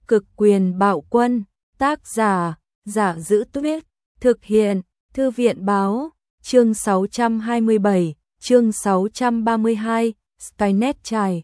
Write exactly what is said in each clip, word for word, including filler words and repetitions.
Cực quyền bạo quân, tác giả, Giả Giữ Tuyết, thực hiện, Thư viện Báo, chương sáu trăm hai mươi bảy, chương sáu trăm ba mươi hai, Skynet trải.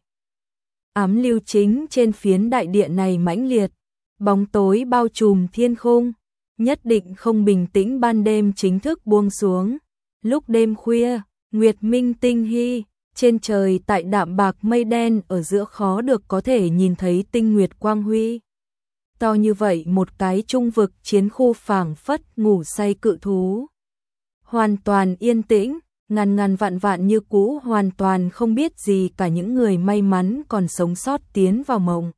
Ám lưu chính trên phiến đại địa này mãnh liệt, bóng tối bao trùm thiên khung, nhất định không bình tĩnh ban đêm chính thức buông xuống. Lúc đêm khuya, nguyệt minh tinh hy, trên trời tại đạm bạc mây đen ở giữa khó được có thể nhìn thấy tinh nguyệt quang huy. To như vậy một cái trung vực chiến khu phảng phất ngủ say cự thú. Hoàn toàn yên tĩnh, ngàn ngàn vạn vạn như cũ hoàn toàn không biết gì cả những người may mắn còn sống sót tiến vào mộng.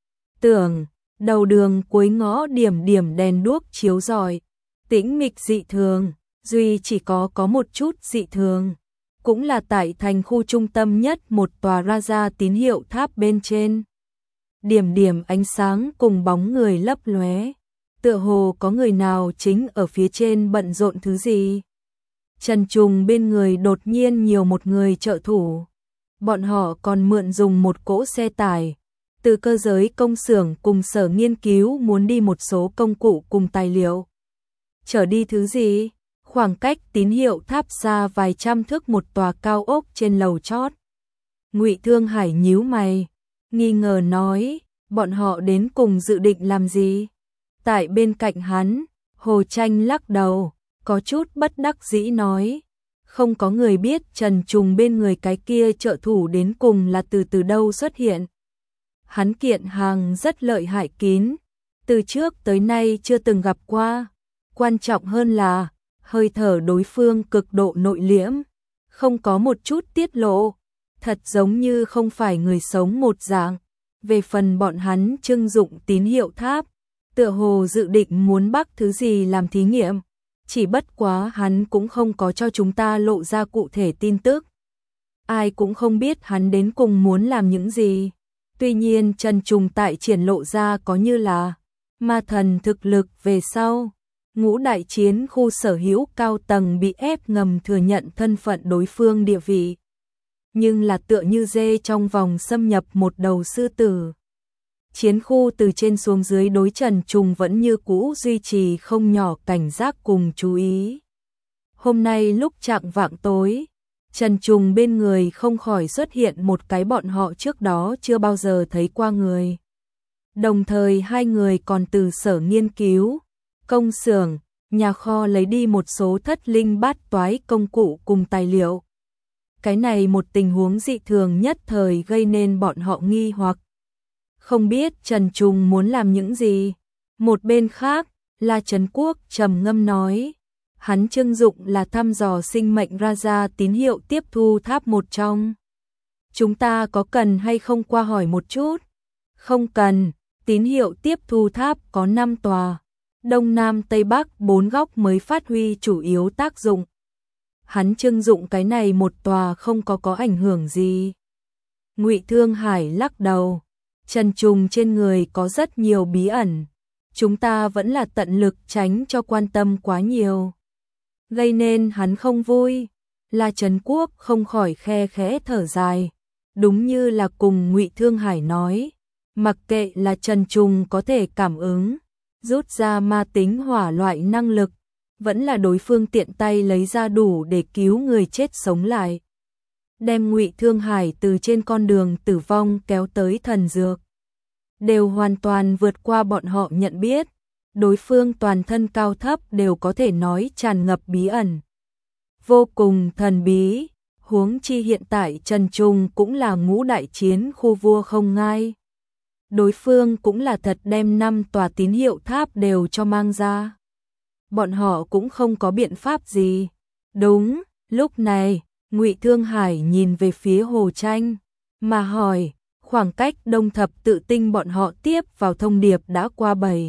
Tưởng, đầu đường cuối ngõ điểm điểm đèn đuốc chiếu rọi, tĩnh mịch dị thường, duy chỉ có có một chút dị thường. Cũng là tại thành khu trung tâm nhất một tòa Raja tín hiệu tháp bên trên. Điểm điểm ánh sáng cùng bóng người lấp lóe, tựa hồ có người nào chính ở phía trên bận rộn thứ gì. Trần Trùng bên người đột nhiên nhiều một người trợ thủ. Bọn họ còn mượn dùng một cỗ xe tải từ cơ giới công xưởng cùng sở nghiên cứu muốn đi một số công cụ cùng tài liệu. Chở đi thứ gì? Khoảng cách tín hiệu tháp xa vài trăm thước một tòa cao ốc trên lầu chót. Ngụy Thương Hải nhíu mày, nghi ngờ nói, bọn họ đến cùng dự định làm gì? Tại bên cạnh hắn, Hồ Tranh lắc đầu, có chút bất đắc dĩ nói, không có người biết Trần Trùng bên người cái kia trợ thủ đến cùng là từ từ đâu xuất hiện. Hắn kiện hàng rất lợi hại kín, từ trước tới nay chưa từng gặp qua, quan trọng hơn là hơi thở đối phương cực độ nội liễm, không có một chút tiết lộ, thật giống như không phải người sống một dạng. Về phần bọn hắn trưng dụng tín hiệu tháp, tựa hồ dự định muốn bắt thứ gì làm thí nghiệm, chỉ bất quá hắn cũng không có cho chúng ta lộ ra cụ thể tin tức. Ai cũng không biết hắn đến cùng muốn làm những gì. Tuy nhiên Trần Trùng tại triển lộ ra có như là ma thần thực lực về sau. Ngũ đại chiến khu sở hữu cao tầng bị ép ngầm thừa nhận thân phận đối phương địa vị. Nhưng là tựa như dê trong vòng xâm nhập một đầu sư tử. Chiến khu từ trên xuống dưới đối Trần Trùng vẫn như cũ duy trì không nhỏ cảnh giác cùng chú ý. Hôm nay lúc chạng vạng tối, Trần Trùng bên người không khỏi xuất hiện một cái bọn họ trước đó chưa bao giờ thấy qua người. Đồng thời hai người còn từ sở nghiên cứu, công xưởng, nhà kho lấy đi một số thất linh bát toái công cụ cùng tài liệu. Cái này một tình huống dị thường nhất thời gây nên bọn họ nghi hoặc. Không biết Trần Trùng muốn làm những gì. Một bên khác, La Trấn Quốc trầm ngâm nói, hắn trưng dụng là thăm dò sinh mệnh Raja tín hiệu tiếp thu tháp một trong. Chúng ta có cần hay không qua hỏi một chút? Không cần, tín hiệu tiếp thu tháp có năm tòa. Đông Nam Tây Bắc bốn góc mới phát huy chủ yếu tác dụng. Hắn trưng dụng cái này một tòa không có có ảnh hưởng gì. Ngụy Thương Hải lắc đầu, Trần Trùng trên người có rất nhiều bí ẩn, chúng ta vẫn là tận lực tránh cho quan tâm quá nhiều. Gây nên hắn không vui, là Trấn Quốc không khỏi khe khẽ thở dài, đúng như là cùng Ngụy Thương Hải nói, mặc kệ là Trần Trùng có thể cảm ứng, rút ra ma tính hỏa loại năng lực, vẫn là đối phương tiện tay lấy ra đủ để cứu người chết sống lại. Đem Ngụy Thương Hải từ trên con đường tử vong kéo tới thần dược. Đều hoàn toàn vượt qua bọn họ nhận biết. Đối phương toàn thân cao thấp đều có thể nói tràn ngập bí ẩn. Vô cùng thần bí, huống chi hiện tại Trần Trùng cũng là ngũ đại chiến khu vua không ngai. Đối phương cũng là thật đem năm tòa tín hiệu tháp đều cho mang ra. Bọn họ cũng không có biện pháp gì. Đúng, lúc này, Ngụy Thương Hải nhìn về phía Hồ Tranh, mà hỏi, khoảng cách Đông Thập Tự Tinh bọn họ tiếp vào thông điệp đã qua bảy,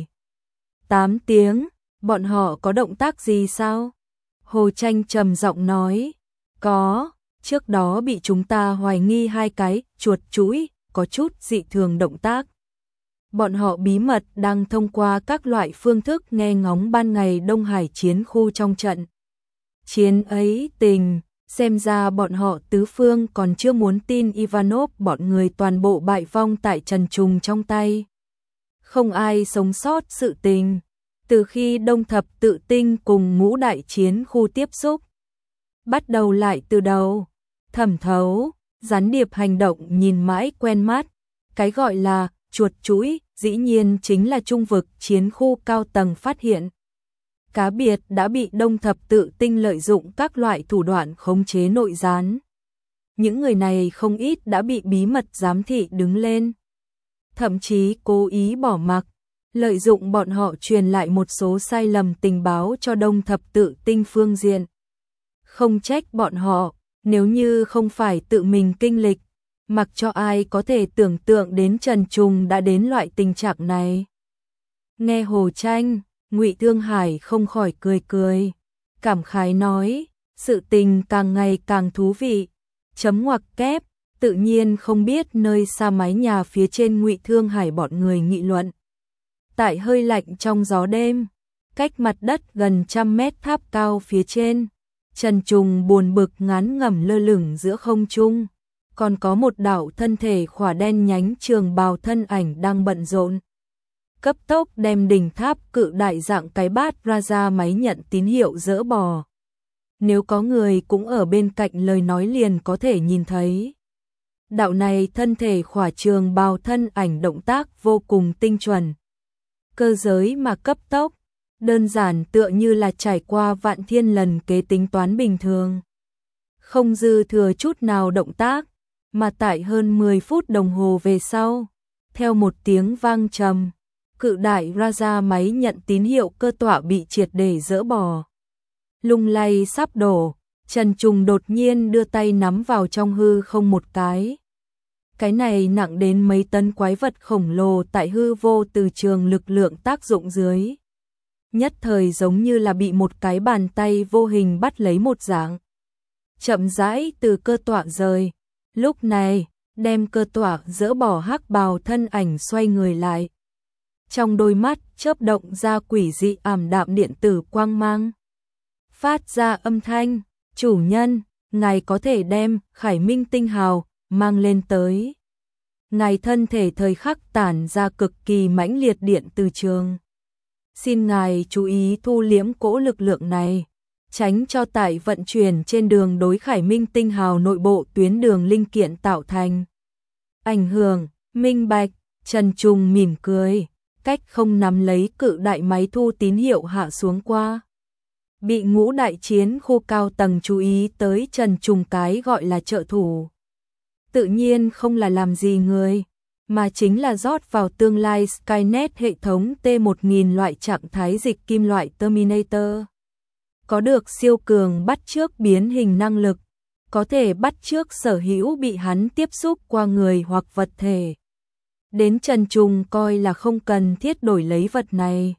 tám tiếng, bọn họ có động tác gì sao? Hồ Tranh trầm giọng nói, có, trước đó bị chúng ta hoài nghi hai cái chuột chuỗi, có chút dị thường động tác. Bọn họ bí mật đang thông qua các loại phương thức nghe ngóng ban ngày Đông Hải chiến khu trong trận. Chiến ấy tình, xem ra bọn họ tứ phương còn chưa muốn tin Ivanov bọn người toàn bộ bại vong tại Trần Trùng trong tay. không ai sống sót sự tình. Từ khi Đông Thập Tự Tinh cùng Ngũ Đại Chiến khu tiếp xúc, bắt đầu lại từ đầu, thẩm thấu, gián điệp hành động nhìn mãi quen mắt, cái gọi là chuột chuỗi dĩ nhiên chính là trung vực chiến khu cao tầng phát hiện. Cá biệt đã bị Đông Thập Tự Tinh lợi dụng các loại thủ đoạn khống chế nội gián. Những người này không ít đã bị bí mật giám thị đứng lên, thậm chí cố ý bỏ mặc, lợi dụng bọn họ truyền lại một số sai lầm tình báo cho Đông Thập Tự Tinh phương diện. Không trách bọn họ, nếu như không phải tự mình kinh lịch, mặc cho ai có thể tưởng tượng đến Trần Trùng đã đến loại tình trạng này. Nghe Hồ Tranh, Ngụy Thương Hải không khỏi cười cười, cảm khái nói, sự tình càng ngày càng thú vị. Chấm ngoặc kép, tự nhiên không biết nơi xa mái nhà phía trên Ngụy Thương Hải bọn người nghị luận. Tại hơi lạnh trong gió đêm, cách mặt đất gần trăm mét tháp cao phía trên, Trần Trùng buồn bực ngán ngẩm lơ lửng giữa không trung, còn có một đạo thân thể khỏa đen nhánh trường bào thân ảnh đang bận rộn. Cấp tốc đem đỉnh tháp cự đại dạng cái bát ra ra máy nhận tín hiệu dỡ bỏ. Nếu có người cũng ở bên cạnh lời nói liền có thể nhìn thấy. Đạo này thân thể khỏa trường bào thân ảnh động tác vô cùng tinh chuẩn. Cơ giới mà cấp tốc, đơn giản tựa như là trải qua vạn thiên lần kế tính toán bình thường. Không dư thừa chút nào động tác, mà tại hơn mười phút đồng hồ về sau, theo một tiếng vang trầm, cự đại ra ra máy nhận tín hiệu cơ tọa bị triệt để dỡ bỏ. Lung lay sắp đổ, Trần Trùng đột nhiên đưa tay nắm vào trong hư không một cái. Cái này nặng đến mấy tấn quái vật khổng lồ tại hư vô từ trường lực lượng tác dụng dưới. Nhất thời giống như là bị một cái bàn tay vô hình bắt lấy một dạng. Chậm rãi từ cơ tọa rời. Lúc này, đem cơ tọa dỡ bỏ hắc bào thân ảnh xoay người lại. Trong đôi mắt chớp động ra quỷ dị ảm đạm điện tử quang mang. Phát ra âm thanh, chủ nhân, ngài có thể đem Khải Minh tinh hào mang lên tới. Ngài thân thể thời khắc tản ra cực kỳ mãnh liệt điện từ trường. Xin ngài chú ý thu liễm cỗ lực lượng này, tránh cho tại vận chuyển trên đường đối Khải Minh tinh hào nội bộ tuyến đường linh kiện tạo thành ảnh hưởng. Minh bạch, Trần Trùng mỉm cười, cách không nắm lấy cự đại máy thu tín hiệu hạ xuống qua. Bị Ngũ Đại Chiến khu cao tầng chú ý tới Trần Trùng cái gọi là trợ thủ. Tự nhiên không là làm gì người, mà chính là rót vào tương lai Skynet hệ thống T một nghìn loại trạng thái dịch kim loại Terminator. Có được siêu cường bắt chước biến hình năng lực, có thể bắt chước sở hữu bị hắn tiếp xúc qua người hoặc vật thể. Đến Trần Trùng coi là không cần thiết đổi lấy vật này.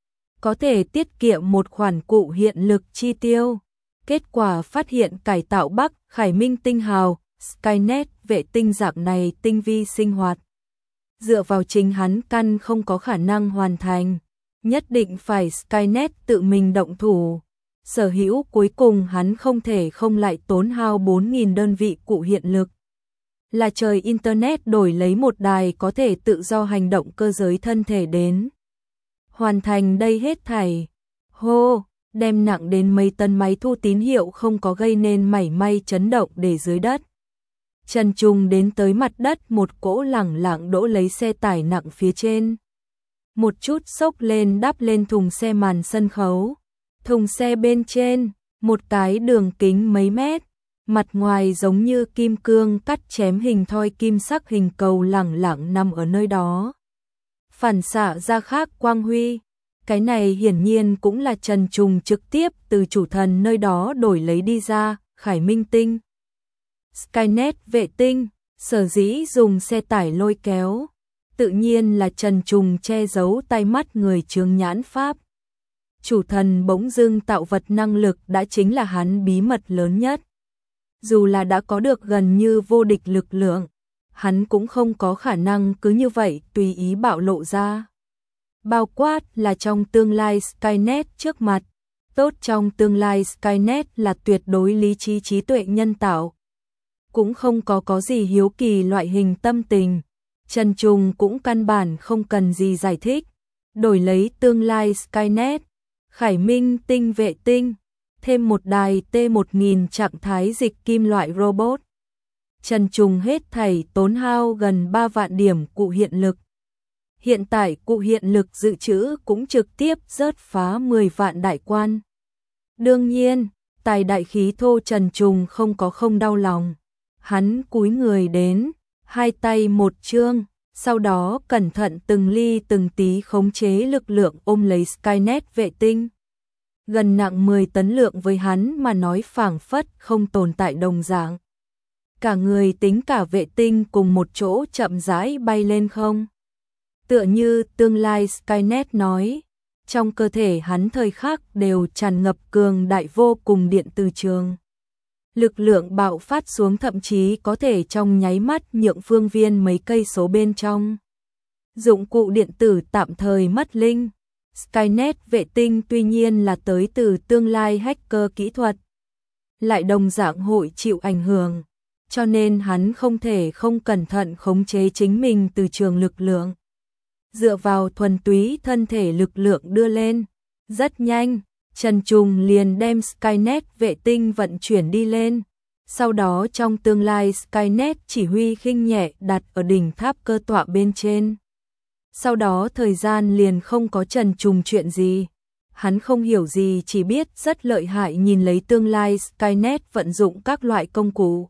Có thể tiết kiệm một khoản cụ hiện lực chi tiêu. Kết quả phát hiện cải tạo Bắc Khải Minh tinh hào, Skynet vệ tinh dạng này tinh vi sinh hoạt. Dựa vào chính hắn căn không có khả năng hoàn thành. Nhất định phải Skynet tự mình động thủ. Sở hữu cuối cùng hắn không thể không lại tốn hao bốn nghìn đơn vị cụ hiện lực. Là trời Internet đổi lấy một đài có thể tự do hành động cơ giới thân thể đến. Hoàn thành đây hết thảy. Hô, đem nặng đến mấy tấn máy thu tín hiệu không có gây nên mảy may chấn động để dưới đất. Trần Trùng đến tới mặt đất một cỗ lẳng lặng đỗ lấy xe tải nặng phía trên. Một chút xốc lên đắp lên thùng xe màn sân khấu. Thùng xe bên trên, một cái đường kính mấy mét, mặt ngoài giống như kim cương cắt chém hình thoi kim sắc hình cầu lẳng lặng nằm ở nơi đó. Phản xạ ra khác quang huy, cái này hiển nhiên cũng là Trần Trùng trực tiếp từ chủ thần nơi đó đổi lấy đi ra, Khải Minh tinh. Skynet vệ tinh, sở dĩ dùng xe tải lôi kéo, tự nhiên là Trần Trùng che giấu tai mắt người chướng nhãn pháp. Chủ thần bỗng dưng tạo vật năng lực đã chính là hắn bí mật lớn nhất. Dù là đã có được gần như vô địch lực lượng, hắn cũng không có khả năng cứ như vậy tùy ý bạo lộ ra. Bao quát là trong tương lai Skynet trước mặt, tốt trong tương lai Skynet là tuyệt đối lý trí trí tuệ nhân tạo. Cũng không có có gì hiếu kỳ loại hình tâm tình, Trần Trùng cũng căn bản không cần gì giải thích, đổi lấy tương lai Skynet, Khải Minh tinh vệ tinh, thêm một đài T một nghìn trạng thái dịch kim loại robot. Trần Trùng hết thảy tốn hao gần ba vạn điểm cụ hiện lực. Hiện tại cụ hiện lực dự trữ cũng trực tiếp rớt phá mười vạn đại quan. Đương nhiên, tài đại khí thô Trần Trùng không có không đau lòng. Hắn cúi người đến, hai tay một chương, sau đó cẩn thận từng ly từng tí khống chế lực lượng ôm lấy Skynet vệ tinh. Gần nặng mười tấn lượng với hắn mà nói phảng phất không tồn tại đồng dạng. Cả người tính cả vệ tinh cùng một chỗ chậm rãi bay lên không. Tựa như tương lai Skynet nói, trong cơ thể hắn thời khắc đều tràn ngập cường đại vô cùng điện từ trường. Lực lượng bạo phát xuống thậm chí có thể trong nháy mắt nhượng phương viên mấy cây số bên trong. Dụng cụ điện tử tạm thời mất linh. Skynet vệ tinh tuy nhiên là tới từ tương lai hacker kỹ thuật, lại đồng dạng hội chịu ảnh hưởng, cho nên hắn không thể không cẩn thận khống chế chính mình từ trường lực lượng. Dựa vào thuần túy thân thể lực lượng đưa lên, rất nhanh, Trần Trùng liền đem Skynet vệ tinh vận chuyển đi lên. Sau đó trong tương lai Skynet chỉ huy khinh nhẹ đặt ở đỉnh tháp cơ tọa bên trên. Sau đó thời gian liền không có Trần Trùng chuyện gì. Hắn không hiểu gì, chỉ biết rất lợi hại nhìn lấy tương lai Skynet vận dụng các loại công cụ.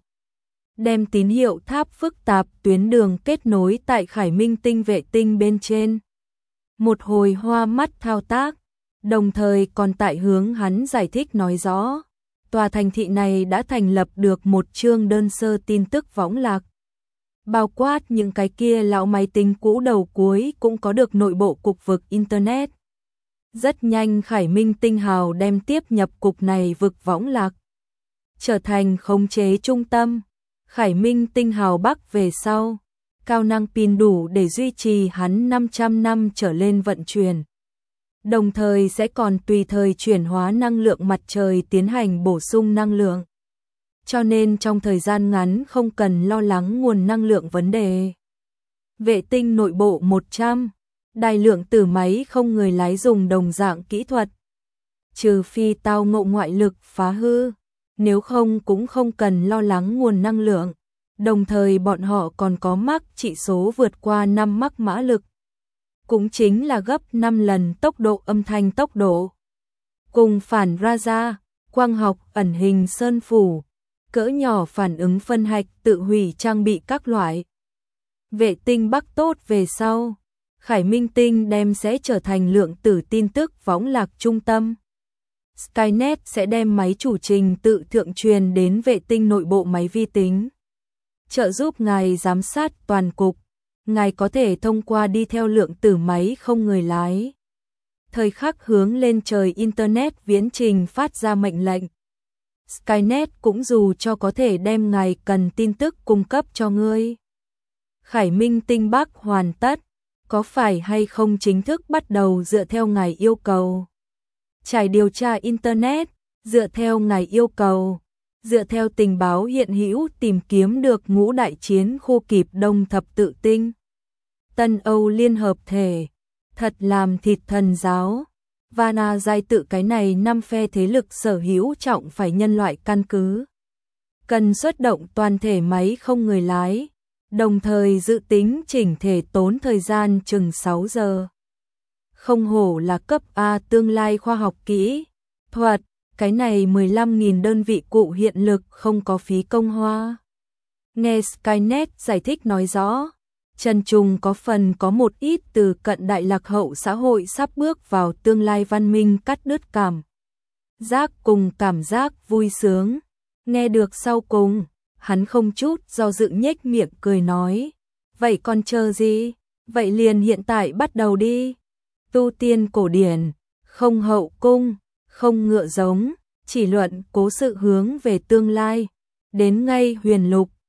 Đem tín hiệu tháp phức tạp tuyến đường kết nối tại Khải Minh tinh vệ tinh bên trên. Một hồi hoa mắt thao tác, đồng thời còn tại hướng hắn giải thích nói rõ. Tòa thành thị này đã thành lập được một chương đơn sơ tin tức võng lạc. Bao quát những cái kia lão máy tính cũ đầu cuối cũng có được nội bộ cục vực Internet. Rất nhanh Khải Minh tinh hào đem tiếp nhập cục này vực võng lạc, trở thành khống chế trung tâm. Khải Minh tinh hào bắc về sau, cao năng pin đủ để duy trì hắn năm trăm năm trở lên vận chuyển. Đồng thời sẽ còn tùy thời chuyển hóa năng lượng mặt trời tiến hành bổ sung năng lượng. Cho nên trong thời gian ngắn không cần lo lắng nguồn năng lượng vấn đề. Vệ tinh nội bộ một trăm, đài lượng tử máy không người lái dùng đồng dạng kỹ thuật. Trừ phi tao ngộ ngoại lực phá hư, nếu không cũng không cần lo lắng nguồn năng lượng. Đồng thời bọn họ còn có mắc trị số vượt qua năm mắc mã lực. Cũng chính là gấp năm lần tốc độ âm thanh tốc độ. Cùng phản radar, quang học ẩn hình sơn phủ, cỡ nhỏ phản ứng phân hạch tự hủy trang bị các loại. Vệ tinh Bắc tốt về sau, Khải Minh tinh đem sẽ trở thành lượng tử tin tức võng lạc trung tâm. Skynet sẽ đem máy chủ trình tự thượng truyền đến vệ tinh nội bộ máy vi tính, trợ giúp ngài giám sát toàn cục. Ngài có thể thông qua đi theo lượng tử máy không người lái, thời khắc hướng lên trời Internet viễn trình phát ra mệnh lệnh. Skynet cũng dù cho có thể đem ngài cần tin tức cung cấp cho ngươi. Khải Minh tinh Bắc hoàn tất, có phải hay không chính thức bắt đầu dựa theo ngài yêu cầu. Trải điều tra Internet, dựa theo ngài yêu cầu. Dựa theo tình báo hiện hữu tìm kiếm được ngũ đại chiến khu kịp đông thập tự tinh. Tân Âu liên hợp thể, thật làm thịt thần giáo. Vana giai tự cái này năm phe thế lực sở hữu trọng phải nhân loại căn cứ. Cần xuất động toàn thể máy không người lái, đồng thời dự tính chỉnh thể tốn thời gian chừng sáu giờ. Không hổ là cấp A tương lai khoa học kỹ thuật. Cái này mười lăm nghìn đơn vị cụ hiện lực không có phí công hoa. Nghe Skynet giải thích nói rõ, Trần Trùng có phần có một ít từ cận đại lạc hậu xã hội sắp bước vào tương lai văn minh cắt đứt cảm giác cùng cảm giác vui sướng. Nghe được sau cùng, hắn không chút do dự nhếch miệng cười nói, vậy còn chờ gì? Vậy liền hiện tại bắt đầu đi. Tu tiên cổ điển, không hậu cung, không ngựa giống, chỉ luận cố sự hướng về tương lai, đến ngay huyền lục,